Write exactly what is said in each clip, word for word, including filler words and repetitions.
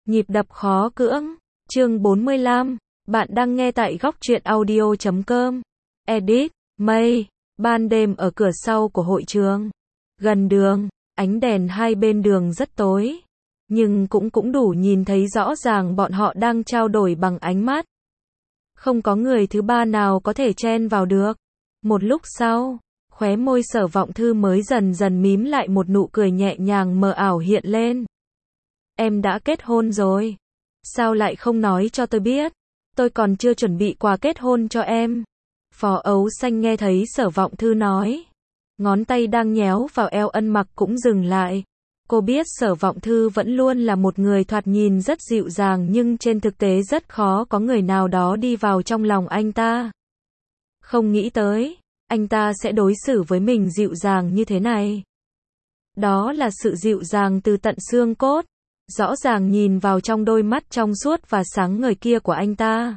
Nhịp đập khó cưỡng, chương bốn mươi lăm, bạn đang nghe tại góc truyện audio chấm com. Edit, Mây, ban đêm ở cửa sau của hội trường. Gần đường, ánh đèn hai bên đường rất tối, nhưng cũng cũng đủ nhìn thấy rõ ràng bọn họ đang trao đổi bằng ánh mắt. Không có người thứ ba nào có thể chen vào được. Một lúc sau, khóe môi Sở Vọng Thư mới dần dần mím lại một nụ cười nhẹ nhàng mờ ảo hiện lên. Em đã kết hôn rồi. Sao lại không nói cho tôi biết? Tôi còn chưa chuẩn bị quà kết hôn cho em. Phó Ấu Xanh nghe thấy Sở Vọng Thư nói. Ngón tay đang nhéo vào eo Ân Mặc cũng dừng lại. Cô biết Sở Vọng Thư vẫn luôn là một người thoạt nhìn rất dịu dàng nhưng trên thực tế rất khó có người nào đó đi vào trong lòng anh ta. Không nghĩ tới, anh ta sẽ đối xử với mình dịu dàng như thế này. Đó là sự dịu dàng từ tận xương cốt. Rõ ràng nhìn vào trong đôi mắt trong suốt và sáng ngời kia của anh ta.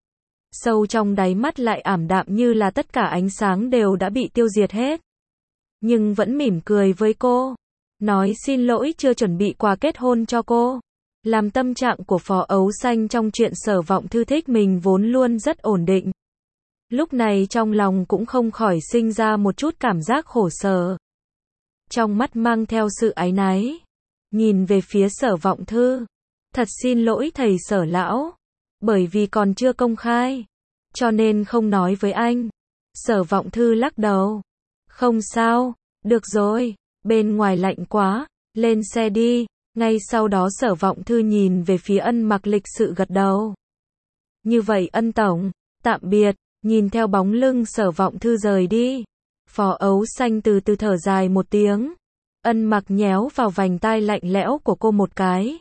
Sâu trong đáy mắt lại ảm đạm như là tất cả ánh sáng đều đã bị tiêu diệt hết. Nhưng vẫn mỉm cười với cô. Nói xin lỗi chưa chuẩn bị quà kết hôn cho cô. Làm tâm trạng của Phó Ấu Xanh trong chuyện Sở Vọng Thư thích mình vốn luôn rất ổn định. Lúc này trong lòng cũng không khỏi sinh ra một chút cảm giác khổ sở. Trong mắt mang theo sự áy náy. Nhìn về phía Sở Vọng Thư. Thật xin lỗi thầy Sở lão. Bởi vì còn chưa công khai. Cho nên không nói với anh. Sở Vọng Thư lắc đầu. Không sao, được rồi, bên ngoài lạnh quá, lên xe đi. Ngay sau đó Sở Vọng Thư nhìn về phía Ân Mặc lịch sự gật đầu. Như vậy Ân tổng, tạm biệt. Nhìn theo bóng lưng Sở Vọng Thư rời đi. Phó Ấu Xanh từ từ thở dài một tiếng. Ân Mặc nhéo vào vành tai lạnh lẽo của cô một cái.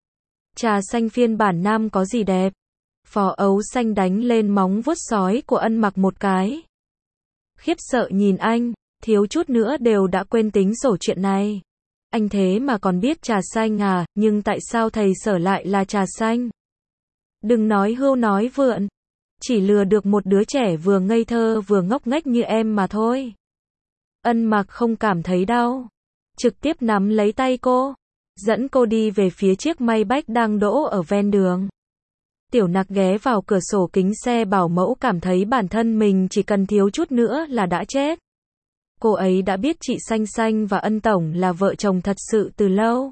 Trà xanh phiên bản nam có gì đẹp? Phó Ấu Xanh đánh lên móng vuốt sói của Ân Mặc một cái. Khiếp sợ nhìn anh, thiếu chút nữa đều đã quên tính sổ chuyện này. Anh thế mà còn biết trà xanh à, nhưng tại sao thầy Sở lại là trà xanh? Đừng nói hưu nói vượn. Chỉ lừa được một đứa trẻ vừa ngây thơ vừa ngốc nghếch như em mà thôi. Ân Mặc không cảm thấy đau. Trực tiếp nắm lấy tay cô, dẫn cô đi về phía chiếc Maybach đang đỗ ở ven đường. Tiểu Nặc ghé vào cửa sổ kính xe bảo mẫu cảm thấy bản thân mình chỉ cần thiếu chút nữa là đã chết. Cô ấy đã biết chị Xanh Xanh và Ân tổng là vợ chồng thật sự từ lâu.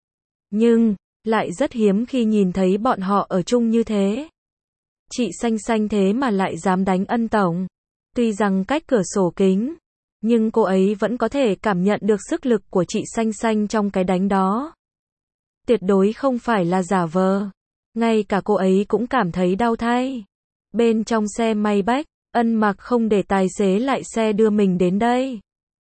Nhưng, lại rất hiếm khi nhìn thấy bọn họ ở chung như thế. Chị Xanh Xanh thế mà lại dám đánh Ân tổng. Tuy rằng cách cửa sổ kính, nhưng cô ấy vẫn có thể cảm nhận được sức lực của chị Xanh Xanh trong cái đánh đó. Tuyệt đối không phải là giả vờ. Ngay cả cô ấy cũng cảm thấy đau thay. Bên trong xe Maybach, Ân Mặc không để tài xế lại xe đưa mình đến đây.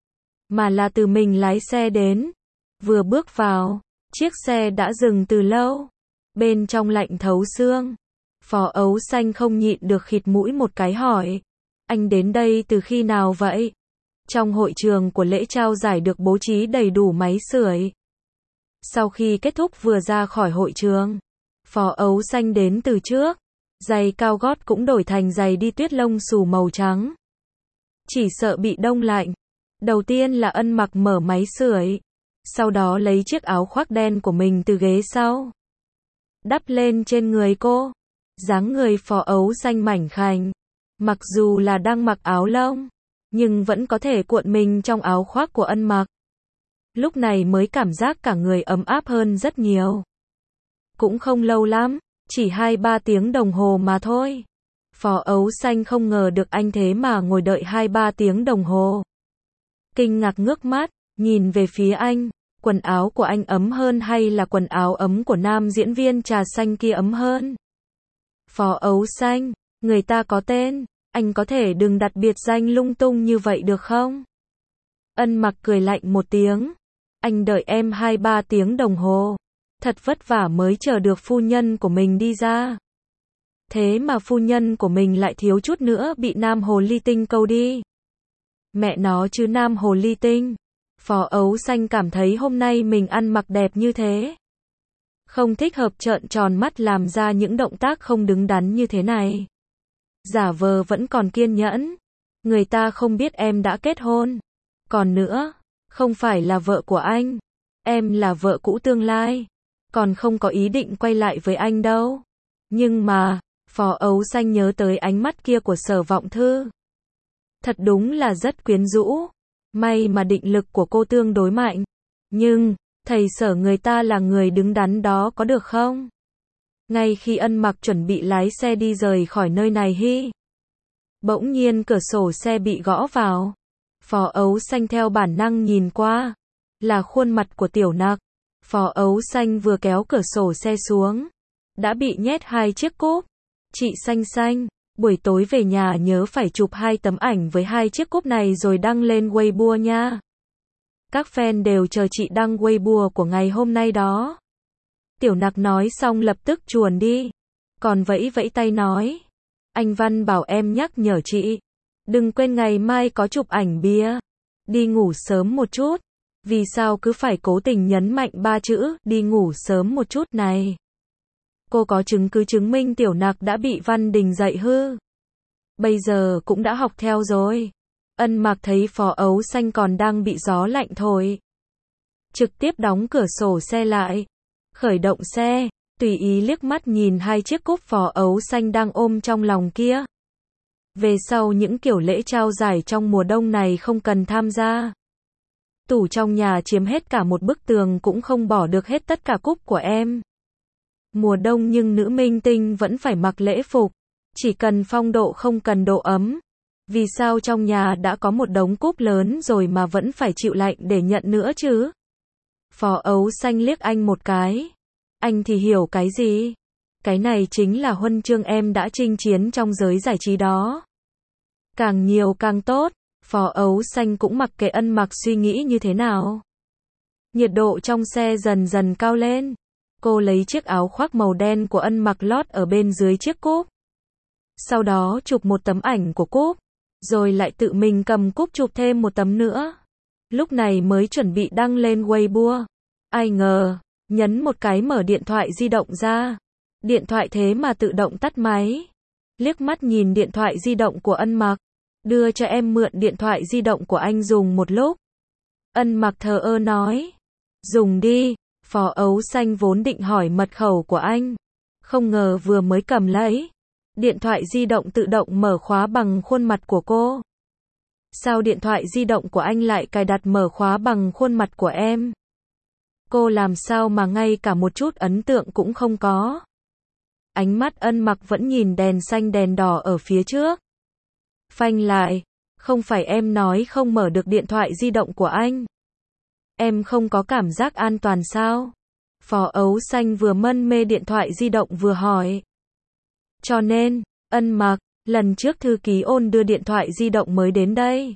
Mà là từ mình lái xe đến. Vừa bước vào, chiếc xe đã dừng từ lâu. Bên trong lạnh thấu xương. Phó Ấu Xanh không nhịn được khịt mũi một cái hỏi. Anh đến đây từ khi nào vậy? Trong hội trường của lễ trao giải được bố trí đầy đủ máy sưởi. Sau khi kết thúc vừa ra khỏi hội trường, Phó Ấu Xanh đến từ trước. Giày cao gót cũng đổi thành giày đi tuyết lông xù màu trắng. Chỉ sợ bị đông lạnh. Đầu tiên là Ân Mặc mở máy sưởi. Sau đó lấy chiếc áo khoác đen của mình từ ghế sau. Đắp lên trên người cô. Dáng người Phó Ấu Xanh mảnh khảnh. Mặc dù là đang mặc áo lông, nhưng vẫn có thể cuộn mình trong áo khoác của Ân Mặc. Lúc này mới cảm giác cả người ấm áp hơn rất nhiều. Cũng không lâu lắm, chỉ hai ba tiếng đồng hồ mà thôi. Phó Ấu Xanh không ngờ được anh thế mà ngồi đợi hai ba tiếng đồng hồ. Kinh ngạc ngước mắt, nhìn về phía anh, quần áo của anh ấm hơn hay là quần áo ấm của nam diễn viên trà xanh kia ấm hơn? Phó Ấu Xanh, người ta có tên, anh có thể đừng đặt biệt danh lung tung như vậy được không? Ân Mặc cười lạnh một tiếng. Anh đợi em hai ba tiếng đồng hồ. Thật vất vả mới chờ được phu nhân của mình đi ra. Thế mà phu nhân của mình lại thiếu chút nữa bị nam hồ ly tinh câu đi. Mẹ nó chứ nam hồ ly tinh. Phó Ấu Xanh cảm thấy hôm nay mình ăn mặc đẹp như thế. Không thích hợp trợn tròn mắt làm ra những động tác không đứng đắn như thế này. Giả vờ vẫn còn kiên nhẫn. Người ta không biết em đã kết hôn. Còn nữa, không phải là vợ của anh. Em là vợ cũ tương lai. còn không có ý định quay lại với anh đâu. Nhưng mà, Phó Ấu Xanh nhớ tới ánh mắt kia của Sở Vọng Thư. Thật đúng là rất quyến rũ. May mà định lực của cô tương đối mạnh. Nhưng, thầy Sở người ta là người đứng đắn đó có được không? Ngay khi Ân Mặc chuẩn bị lái xe đi rời khỏi nơi này hi. Bỗng nhiên cửa sổ xe bị gõ vào. Phó Ấu Xanh theo bản năng nhìn qua. Là khuôn mặt của Tiểu Nặc. Phó Ấu Xanh vừa kéo cửa sổ xe xuống. Đã bị nhét hai chiếc cúp. Chị Xanh Xanh, buổi tối về nhà nhớ phải chụp hai tấm ảnh với hai chiếc cúp này rồi đăng lên Weibo nha. Các fan đều chờ chị đăng Weibo của ngày hôm nay đó. Tiểu Nặc nói xong lập tức chuồn đi. Còn vẫy vẫy tay nói. Anh Văn bảo em nhắc nhở chị. Đừng quên ngày mai có chụp ảnh bia. Đi ngủ sớm một chút. Vì sao cứ phải cố tình nhấn mạnh ba chữ đi ngủ sớm một chút này? Cô có chứng cứ chứng minh Tiểu Nặc đã bị Văn Đình dạy hư. Bây giờ cũng đã học theo rồi. Ân Mặc thấy Phó Ấu Xanh còn đang bị gió lạnh thổi. Trực tiếp đóng cửa sổ xe lại. Khởi động xe, tùy ý liếc mắt nhìn hai chiếc cúp Phó Ấu Xanh đang ôm trong lòng kia. Về sau những kiểu lễ trao giải trong mùa đông này không cần tham gia. Tủ trong nhà chiếm hết cả một bức tường cũng không bỏ được hết tất cả cúp của em. Mùa đông nhưng nữ minh tinh vẫn phải mặc lễ phục. Chỉ cần phong độ không cần độ ấm. Vì sao trong nhà đã có một đống cúp lớn rồi mà vẫn phải chịu lạnh để nhận nữa chứ? Phó Ấu Xanh liếc anh một cái. Anh thì hiểu cái gì? Cái này chính là huân chương em đã chinh chiến trong giới giải trí đó. Càng nhiều càng tốt. Phó Ấu Xanh cũng mặc kệ Ân Mặc suy nghĩ như thế nào. Nhiệt độ trong xe dần dần cao lên. Cô lấy chiếc áo khoác màu đen của Ân Mặc lót ở bên dưới chiếc cúp. Sau đó chụp một tấm ảnh của cúp. Rồi lại tự mình cầm cúp chụp thêm một tấm nữa. Lúc này mới chuẩn bị đăng lên Weibo. Ai ngờ, nhấn một cái mở điện thoại di động ra. Điện thoại thế mà tự động tắt máy. Liếc mắt nhìn điện thoại di động của Ân Mặc. Đưa cho em mượn điện thoại di động của anh dùng một lúc. Ân Mặc thờ ơ nói. Dùng đi. Phó Ấu Xanh vốn định hỏi mật khẩu của anh. Không ngờ vừa mới cầm lấy. Điện thoại di động tự động mở khóa bằng khuôn mặt của cô. Sao điện thoại di động của anh lại cài đặt mở khóa bằng khuôn mặt của em? Cô làm sao mà ngay cả một chút ấn tượng cũng không có? Ánh mắt Ân Mặc vẫn nhìn đèn xanh đèn đỏ ở phía trước. Phanh lại. Không phải em nói không mở được điện thoại di động của anh. Em không có cảm giác an toàn sao? Phó Ấu Xanh vừa mân mê điện thoại di động vừa hỏi. Cho nên, Ân Mặc, lần trước thư ký Ôn đưa điện thoại di động mới đến đây.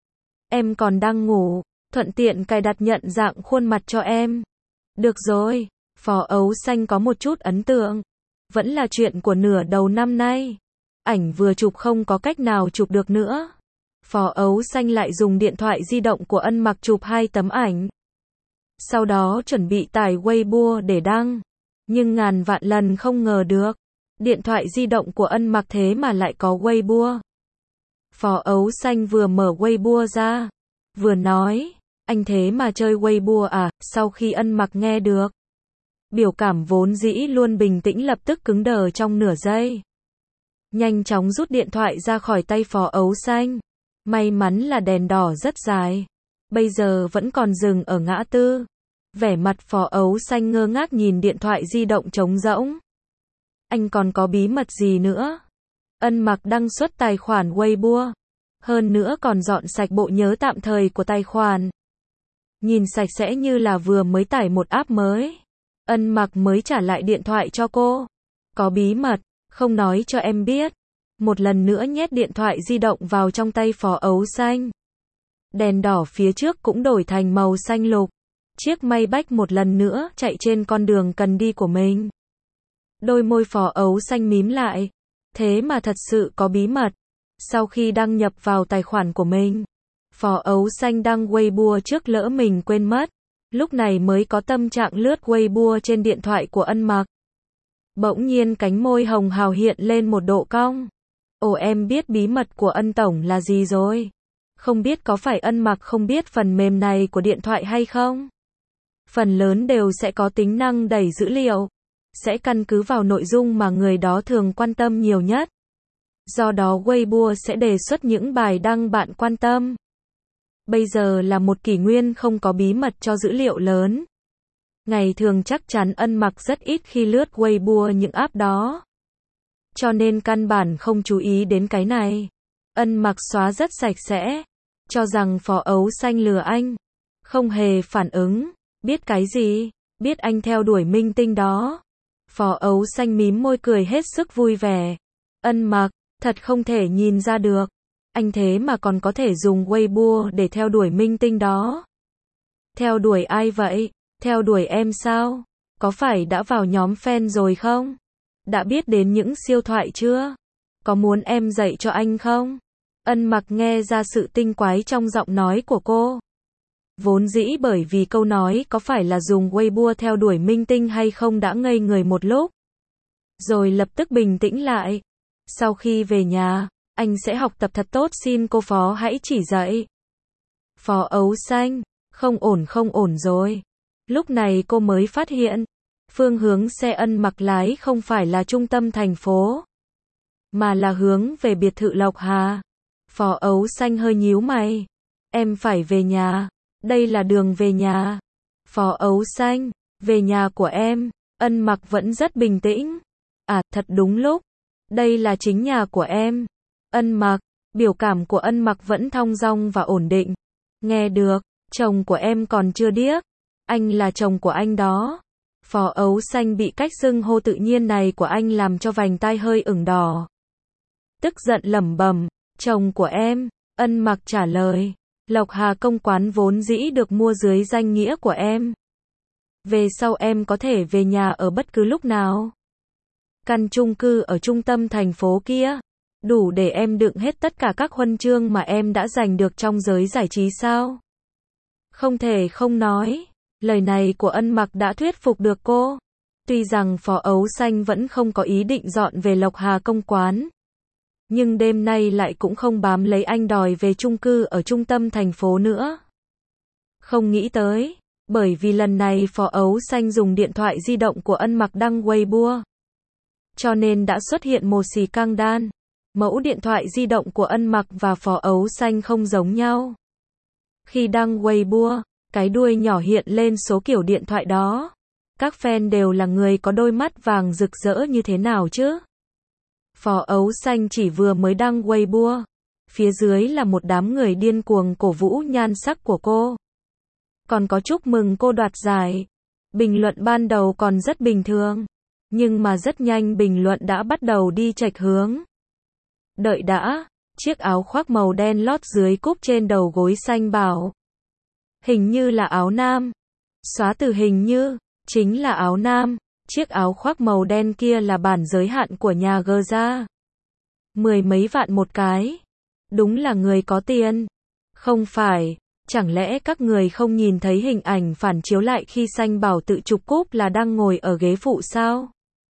Em còn đang ngủ, thuận tiện cài đặt nhận dạng khuôn mặt cho em. Được rồi, Phó Ấu Xanh có một chút ấn tượng. Vẫn là chuyện của nửa đầu năm nay. Ảnh vừa chụp không có cách nào chụp được nữa. Phó Ấu Xanh lại dùng điện thoại di động của Ân Mặc chụp hai tấm ảnh. Sau đó chuẩn bị tải Weibo để đăng. Nhưng ngàn vạn lần không ngờ được. Điện thoại di động của Ân Mặc thế mà lại có Weibo. Phó Ấu Xanh vừa mở Weibo ra. Vừa nói. Anh thế mà chơi Weibo à? Sau khi Ân Mặc nghe được. Biểu cảm vốn dĩ luôn bình tĩnh lập tức cứng đờ trong nửa giây. Nhanh chóng rút điện thoại ra khỏi tay Phó Ấu Xanh. May mắn là đèn đỏ rất dài. Bây giờ vẫn còn dừng ở ngã tư. Vẻ mặt Phó Ấu Xanh ngơ ngác nhìn điện thoại di động trống rỗng. Anh còn có bí mật gì nữa? Ân Mặc đăng xuất tài khoản Weibo. Hơn nữa còn dọn sạch bộ nhớ tạm thời của tài khoản. Nhìn sạch sẽ như là vừa mới tải một app mới. Ân Mặc mới trả lại điện thoại cho cô. Có bí mật, không nói cho em biết. Một lần nữa nhét điện thoại di động vào trong tay Phó Ấu Xanh. Đèn đỏ phía trước cũng đổi thành màu xanh lục. Chiếc Maybach một lần nữa chạy trên con đường cần đi của mình. Đôi môi Phó Ấu Xanh mím lại. Thế mà thật sự có bí mật. Sau khi đăng nhập vào tài khoản của mình, Phó Ấu Xanh đăng Weibo trước lỡ mình quên mất. Lúc này mới có tâm trạng lướt Weibo trên điện thoại của Ân Mặc. Bỗng nhiên cánh môi hồng hào hiện lên một độ cong. Ồ, em biết bí mật của Ân Tổng là gì rồi. Không biết có phải Ân Mặc không biết phần mềm này của điện thoại hay không? phần lớn đều sẽ có tính năng đẩy dữ liệu, sẽ căn cứ vào nội dung mà người đó thường quan tâm nhiều nhất. Do đó Weibo sẽ đề xuất những bài đăng bạn quan tâm. Bây giờ là một kỷ nguyên không có bí mật cho dữ liệu lớn. Ngày thường chắc chắn Ân Mặc rất ít khi lướt Weibo những app đó. Cho nên căn bản không chú ý đến cái này. Ân Mặc xóa rất sạch sẽ. Cho rằng Phó Ấu Xanh lừa anh. Không hề phản ứng. Biết cái gì? Biết anh theo đuổi minh tinh đó. Phó Ấu Xanh mím môi cười hết sức vui vẻ. Ân Mặc, thật không thể nhìn ra được. Anh thế mà còn có thể dùng Weibo để theo đuổi minh tinh đó. Theo đuổi ai vậy? Theo đuổi em sao? Có phải đã vào nhóm fan rồi không? Đã biết đến những siêu thoại chưa? Có muốn em dạy cho anh không? Ân Mặc nghe ra sự tinh quái trong giọng nói của cô. Vốn dĩ bởi vì câu nói có phải là dùng Weibo theo đuổi minh tinh hay không đã ngây người một lúc. Rồi lập tức bình tĩnh lại. Sau khi về nhà, anh sẽ học tập thật tốt, xin cô Phó hãy chỉ dạy. Phó Ấu Xanh, không ổn không ổn rồi. Lúc này cô mới phát hiện, phương hướng xe Ân Mặc lái không phải là trung tâm thành phố, mà là hướng về biệt thự Lộc Hà. Phó Ấu Xanh hơi nhíu mày. Em phải về nhà. Đây là đường về nhà. Phó Ấu Xanh, về nhà của em. Ân Mặc vẫn rất bình tĩnh. À, thật đúng lúc. Đây là chính nhà của em. Ân Mặc, biểu cảm của Ân Mặc vẫn thong dong và ổn định. Nghe được, chồng của em còn chưa điếc. Anh là chồng của anh đó. Phó Ấu Xanh bị cách xưng hô tự nhiên này của anh làm cho vành tai hơi ửng đỏ. Tức giận lẩm bẩm, chồng của em. Ân Mặc trả lời, Lộc Hà công quán vốn dĩ được mua dưới danh nghĩa của em. Về sau em có thể về nhà ở bất cứ lúc nào. Căn chung cư ở trung tâm thành phố kia, đủ để em đựng hết tất cả các huân chương mà em đã giành được trong giới giải trí sao? Không thể không nói, lời này của Ân Mặc đã thuyết phục được cô. Tuy rằng Phó Ấu Xanh vẫn không có ý định dọn về Lộc Hà công quán, nhưng đêm nay lại cũng không bám lấy anh đòi về chung cư ở trung tâm thành phố nữa. Không nghĩ tới, bởi vì lần này Phó Ấu Xanh dùng điện thoại di động của Ân Mặc đăng Weibo, cho nên đã xuất hiện một xì căng đan. Mẫu điện thoại di động của Ân Mặc và Phó Ấu Xanh không giống nhau. Khi đăng Weibo, cái đuôi nhỏ hiện lên số kiểu điện thoại đó. Các fan đều là người có đôi mắt vàng rực rỡ như thế nào chứ? Phó Ấu Xanh chỉ vừa mới đăng Weibo, phía dưới là một đám người điên cuồng cổ vũ nhan sắc của cô. Còn có chúc mừng cô đoạt giải. Bình luận ban đầu còn rất bình thường, nhưng mà rất nhanh bình luận đã bắt đầu đi chệch hướng. Đợi đã, chiếc áo khoác màu đen lót dưới cúc trên đầu gối xanh bảo. Hình như là áo nam. Xóa từ hình như, chính là áo nam. Chiếc áo khoác màu đen kia là bản giới hạn của nhà G ra. Mười mấy vạn một cái. Đúng là người có tiền. Không phải, chẳng lẽ các người không nhìn thấy hình ảnh phản chiếu lại khi xanh bảo tự chụp cúp là đang ngồi ở ghế phụ sao?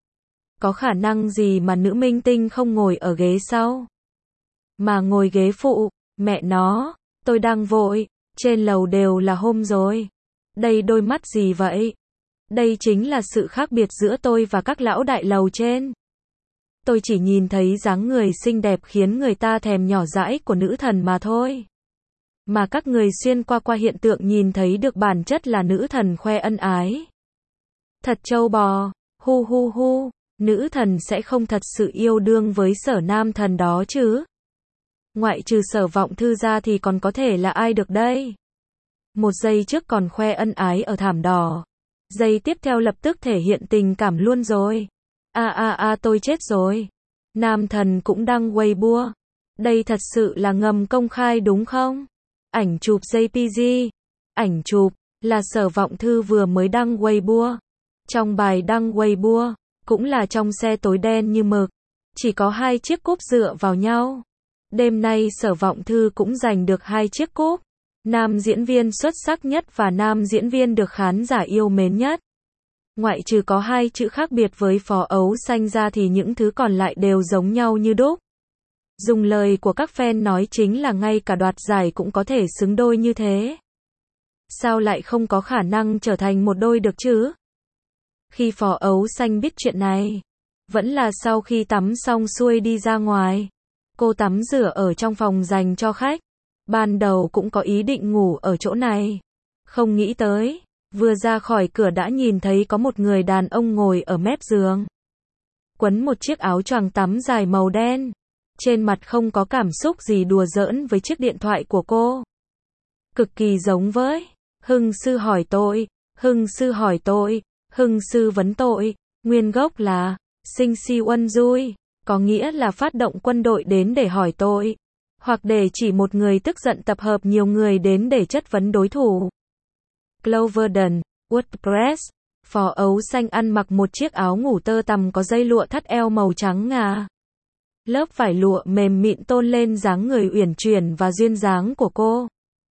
Có khả năng gì mà nữ minh tinh không ngồi ở ghế sau? Mà ngồi ghế phụ, mẹ nó, tôi đang vội, trên lầu đều là hôm rồi. Đây đôi mắt gì vậy? Đây chính là sự khác biệt giữa tôi và các lão đại lầu trên. Tôi chỉ nhìn thấy dáng người xinh đẹp khiến người ta thèm nhỏ dãi của nữ thần mà thôi. Mà các người xuyên qua qua hiện tượng nhìn thấy được bản chất là nữ thần khoe ân ái. Thật trâu bò, hu hu hu, nữ thần sẽ không thật sự yêu đương với Sở nam thần đó chứ. Ngoại trừ Sở Vọng Thư ra thì còn có thể là ai được đây? Một giây trước còn khoe ân ái ở thảm đỏ. Giây tiếp theo lập tức thể hiện tình cảm luôn rồi. A a a tôi chết rồi. Nam thần cũng đăng Weibo. Đây thật sự là ngầm công khai đúng không? Ảnh chụp giê pê giê. Ảnh chụp là Sở Vọng Thư vừa mới đăng Weibo. Trong bài đăng Weibo, cũng là trong xe tối đen như mực. Chỉ có hai chiếc cúp dựa vào nhau. Đêm nay Sở Vọng Thư cũng giành được hai chiếc cúp. Nam diễn viên xuất sắc nhất và nam diễn viên được khán giả yêu mến nhất. Ngoại trừ có hai chữ khác biệt với Phó Ấu Xanh ra thì những thứ còn lại đều giống nhau như đúc. Dùng lời của các fan nói chính là ngay cả đoạt giải cũng có thể xứng đôi như thế. Sao lại không có khả năng trở thành một đôi được chứ? Khi Phó Ấu Xanh biết chuyện này, vẫn là sau khi tắm xong xuôi đi ra ngoài. Cô tắm rửa ở trong phòng dành cho khách. Ban đầu cũng có ý định ngủ ở chỗ này. Không nghĩ tới, vừa ra khỏi cửa đã nhìn thấy có một người đàn ông ngồi ở mép giường. Quấn một chiếc áo choàng tắm dài màu đen. Trên mặt không có cảm xúc gì, đùa giỡn với chiếc điện thoại của cô. Cực kỳ giống với Hưng sư hỏi tội, Hưng sư hỏi tội, Hưng sư vấn tội. Nguyên gốc là Sinh si uân dui, có nghĩa là phát động quân đội đến để hỏi tội, hoặc để chỉ một người tức giận tập hợp nhiều người đến để chất vấn đối thủ. Cloverdon, WordPress. Phó Ấu Xanh ăn mặc một chiếc áo ngủ tơ tằm có dây lụa thắt eo màu trắng ngà. Lớp vải lụa mềm mịn tôn lên dáng người uyển chuyển và duyên dáng của cô.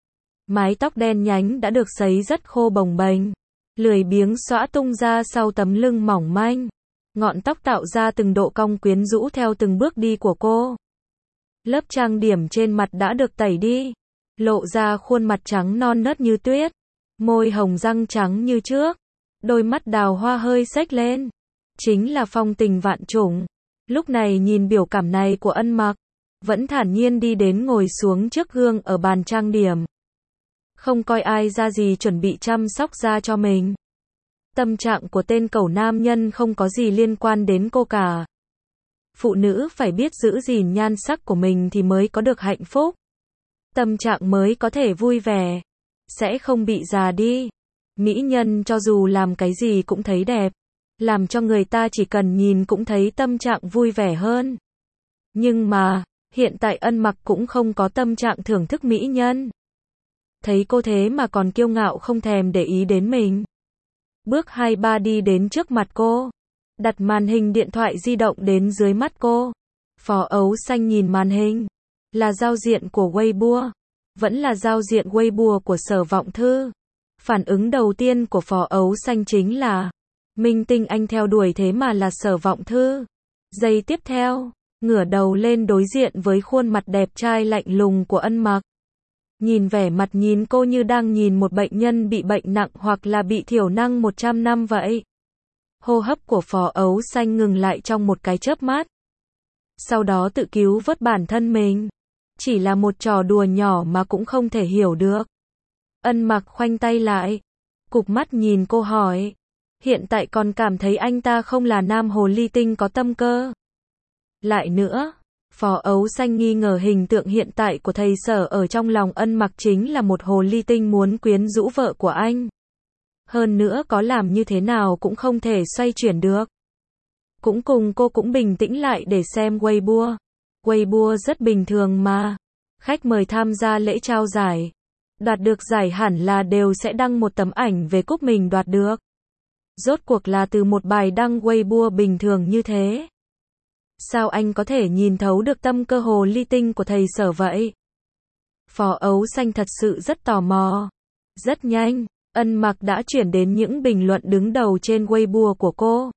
Mái tóc đen nhánh đã được sấy rất khô bồng bềnh, lười biếng xõa tung ra sau tấm lưng mỏng manh. Ngọn tóc tạo ra từng độ cong quyến rũ theo từng bước đi của cô. Lớp trang điểm trên mặt đã được tẩy đi, lộ ra khuôn mặt trắng non nớt như tuyết, môi hồng răng trắng như trước, đôi mắt đào hoa hơi xếch lên. Chính là phong tình vạn trùng. Lúc này nhìn biểu cảm này của Ân Mặc, vẫn thản nhiên đi đến ngồi xuống trước gương ở bàn trang điểm. Không coi ai ra gì, chuẩn bị chăm sóc da cho mình. Tâm trạng của tên cẩu nam nhân không có gì liên quan đến cô cả. Phụ nữ phải biết giữ gìn nhan sắc của mình thì mới có được hạnh phúc. Tâm trạng mới có thể vui vẻ, sẽ không bị già đi. Mỹ nhân cho dù làm cái gì cũng thấy đẹp, làm cho người ta chỉ cần nhìn cũng thấy tâm trạng vui vẻ hơn. Nhưng mà, hiện tại Ân Mặc cũng không có tâm trạng thưởng thức mỹ nhân. Thấy cô thế mà còn kiêu ngạo không thèm để ý đến mình. Bước hai ba đi đến trước mặt cô, đặt màn hình điện thoại di động đến dưới mắt cô. Phó Ấu Xanh nhìn màn hình, là giao diện của Weibo, vẫn là giao diện Weibo của Sở Vọng Thư. Phản ứng đầu tiên của Phó Ấu Xanh chính là, minh tinh anh theo đuổi thế mà là Sở Vọng Thư. Giây tiếp theo, ngửa đầu lên đối diện với khuôn mặt đẹp trai lạnh lùng của Ân Mặc. Nhìn vẻ mặt nhìn cô như đang nhìn một bệnh nhân bị bệnh nặng hoặc là bị thiểu năng một trăm năm vậy. Hô hấp của Phó Ấu Xanh ngừng lại trong một cái chớp mắt. Sau đó tự cứu vớt bản thân mình. Chỉ là một trò đùa nhỏ mà cũng không thể hiểu được. Ân Mặc khoanh tay lại, cụp mắt nhìn cô hỏi. Hiện tại còn cảm thấy anh ta không là nam hồ ly tinh có tâm cơ. Lại nữa, Phó Ấu Xanh nghi ngờ hình tượng hiện tại của thầy Sở ở trong lòng Ân Mặc chính là một hồ ly tinh muốn quyến rũ vợ của anh. Hơn nữa có làm như thế nào cũng không thể xoay chuyển được. Cũng cùng cô cũng bình tĩnh lại để xem Weibo. Weibo rất bình thường mà. Khách mời tham gia lễ trao giải, đoạt được giải hẳn là đều sẽ đăng một tấm ảnh về cúp mình đoạt được. Rốt cuộc là từ một bài đăng Weibo bình thường như thế. Sao anh có thể nhìn thấu được tâm cơ hồ ly tinh của thầy Sở vậy? Phó Ấu Xanh thật sự rất tò mò. Rất nhanh, Ân Mặc đã chuyển đến những bình luận đứng đầu trên Weibo của cô.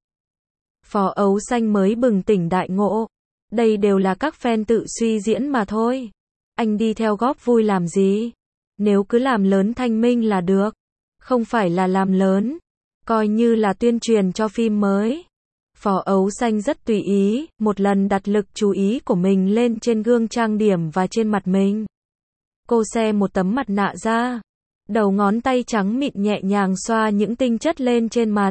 Phó Ấu Xanh mới bừng tỉnh đại ngộ. Đây đều là các fan tự suy diễn mà thôi. Anh đi theo góp vui làm gì? Nếu cứ làm lớn thanh minh là được. Không phải là làm lớn, coi như là tuyên truyền cho phim mới. Phó Ấu Xanh rất tùy ý, một lần đặt lực chú ý của mình lên trên gương trang điểm và trên mặt mình. Cô xe một tấm mặt nạ ra. Đầu ngón tay trắng mịn nhẹ nhàng xoa những tinh chất lên trên mặt.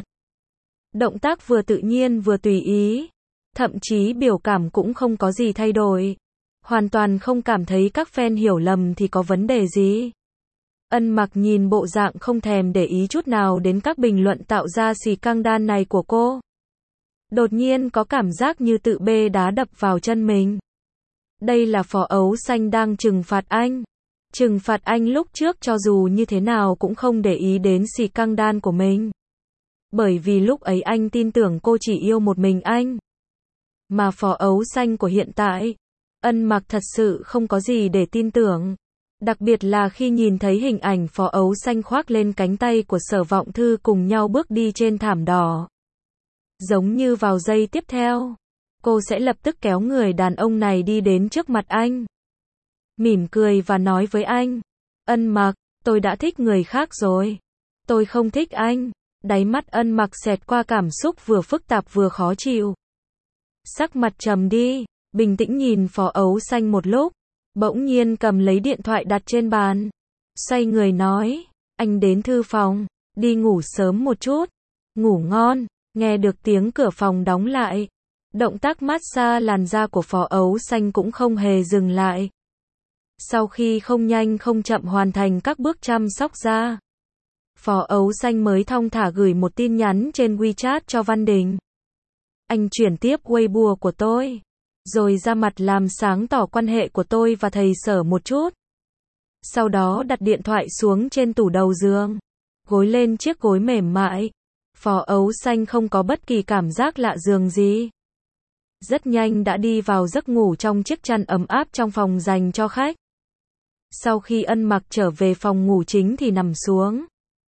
Động tác vừa tự nhiên vừa tùy ý. Thậm chí biểu cảm cũng không có gì thay đổi. Hoàn toàn không cảm thấy các fan hiểu lầm thì có vấn đề gì. Ân Mặc nhìn bộ dạng không thèm để ý chút nào đến các bình luận tạo ra xì căng đan này của cô. Đột nhiên có cảm giác như tự bê đá đập vào chân mình. Đây là Phó Ấu Xanh đang trừng phạt anh. Trừng phạt anh lúc trước cho dù như thế nào cũng không để ý đến xì căng đan của mình. Bởi vì lúc ấy anh tin tưởng cô chỉ yêu một mình anh. Mà Phó Ấu Xanh của hiện tại, Ân Mặc thật sự không có gì để tin tưởng. Đặc biệt là khi nhìn thấy hình ảnh Phó Ấu Xanh khoác lên cánh tay của Sở Vọng Thư cùng nhau bước đi trên thảm đỏ. Giống như vào giây tiếp theo, cô sẽ lập tức kéo người đàn ông này đi đến trước mặt anh. Mỉm cười và nói với anh, Ân Mặc, Tôi đã thích người khác rồi. Tôi không thích anh. Đáy mắt Ân Mặc xẹt qua cảm xúc vừa phức tạp vừa khó chịu. Sắc mặt trầm đi, bình tĩnh nhìn Phó Ấu Xanh một lúc, bỗng nhiên cầm lấy điện thoại đặt trên bàn. Xoay người nói, anh đến thư phòng, đi ngủ sớm một chút. Ngủ ngon. Nghe được tiếng cửa phòng đóng lại. Động tác massage làn da của Phó Ấu Xanh cũng không hề dừng lại. Sau khi không nhanh không chậm hoàn thành các bước chăm sóc da, Phó Ấu Xanh mới thong thả gửi một tin nhắn trên WeChat cho Văn Đình. Anh chuyển tiếp Weibo của tôi, rồi ra mặt làm sáng tỏ quan hệ của tôi và thầy Sở một chút. Sau đó đặt điện thoại xuống trên tủ đầu giường, gối lên chiếc gối mềm mại. Phó Ấu Xanh không có bất kỳ cảm giác lạ giường gì. Rất nhanh đã đi vào giấc ngủ trong chiếc chăn ấm áp trong phòng dành cho khách. Sau khi Ân Mặc trở về phòng ngủ chính thì nằm xuống.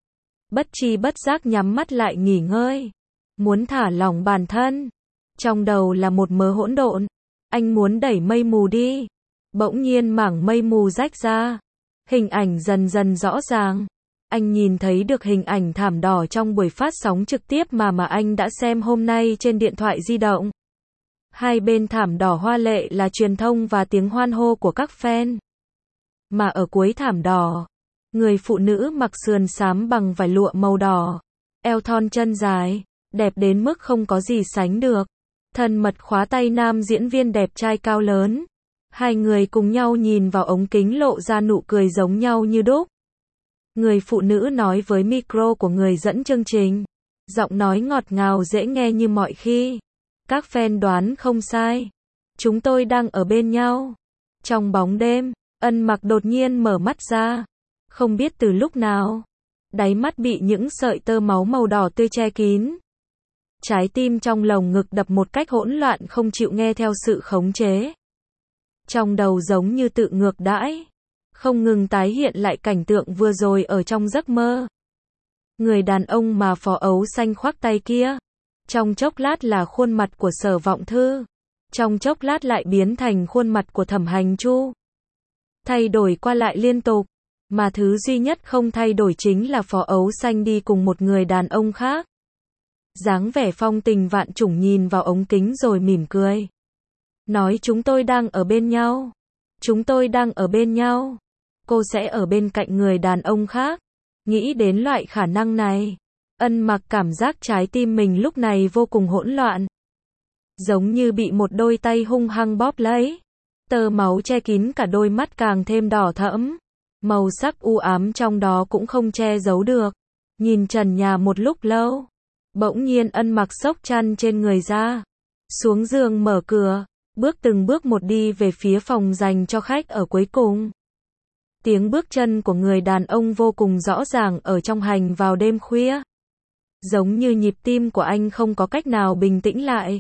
Bất tri bất giác nhắm mắt lại nghỉ ngơi. Muốn thả lỏng bản thân. Trong đầu là một mớ hỗn độn. Anh muốn đẩy mây mù đi. Bỗng nhiên mảng mây mù rách ra. Hình ảnh dần dần rõ ràng. Anh nhìn thấy được hình ảnh thảm đỏ trong buổi phát sóng trực tiếp mà mà anh đã xem hôm nay trên điện thoại di động. Hai bên thảm đỏ hoa lệ là truyền thông và tiếng hoan hô của các fan. Mà ở cuối thảm đỏ, người phụ nữ mặc sườn xám bằng vải lụa màu đỏ, eo thon chân dài, đẹp đến mức không có gì sánh được. Thân mật khóa tay nam diễn viên đẹp trai cao lớn. Hai người cùng nhau nhìn vào ống kính lộ ra nụ cười giống nhau như đúc. Người phụ nữ nói với micro của người dẫn chương trình. Giọng nói ngọt ngào dễ nghe như mọi khi. Các fan đoán không sai. Chúng tôi đang ở bên nhau. Trong bóng đêm, Ân Mặc đột nhiên mở mắt ra. Không biết từ lúc nào, đáy mắt bị những sợi tơ máu màu đỏ tươi che kín. Trái tim trong lồng ngực đập một cách hỗn loạn không chịu nghe theo sự khống chế. Trong đầu giống như tự ngược đãi. Không ngừng tái hiện lại cảnh tượng vừa rồi ở trong giấc mơ. Người đàn ông mà Phó Ấu Xanh khoác tay kia. Trong chốc lát là khuôn mặt của Sở Vọng Thư. Trong chốc lát lại biến thành khuôn mặt của Thẩm Hành Chu. Thay đổi qua lại liên tục. Mà thứ duy nhất không thay đổi chính là Phó Ấu Xanh đi cùng một người đàn ông khác. Dáng vẻ phong tình vạn trùng nhìn vào ống kính rồi mỉm cười. Nói chúng tôi đang ở bên nhau. Chúng tôi đang ở bên nhau. Cô sẽ ở bên cạnh người đàn ông khác. Nghĩ đến loại khả năng này, Ân Mặc cảm giác trái tim mình lúc này vô cùng hỗn loạn. Giống như bị một đôi tay hung hăng bóp lấy. Tơ máu che kín cả đôi mắt càng thêm đỏ thẫm. Màu sắc u ám trong đó cũng không che giấu được. Nhìn trần nhà một lúc lâu. Bỗng nhiên Ân Mặc xốc chăn trên người ra. Xuống giường mở cửa. Bước từng bước một đi về phía phòng dành cho khách ở cuối cùng. Tiếng bước chân của người đàn ông vô cùng rõ ràng ở trong hành vào đêm khuya. Giống như nhịp tim của anh không có cách nào bình tĩnh lại.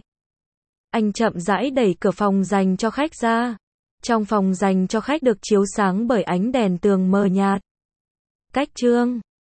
Anh chậm rãi đẩy cửa phòng dành cho khách ra. Trong phòng dành cho khách được chiếu sáng bởi ánh đèn tường mờ nhạt. Cách chương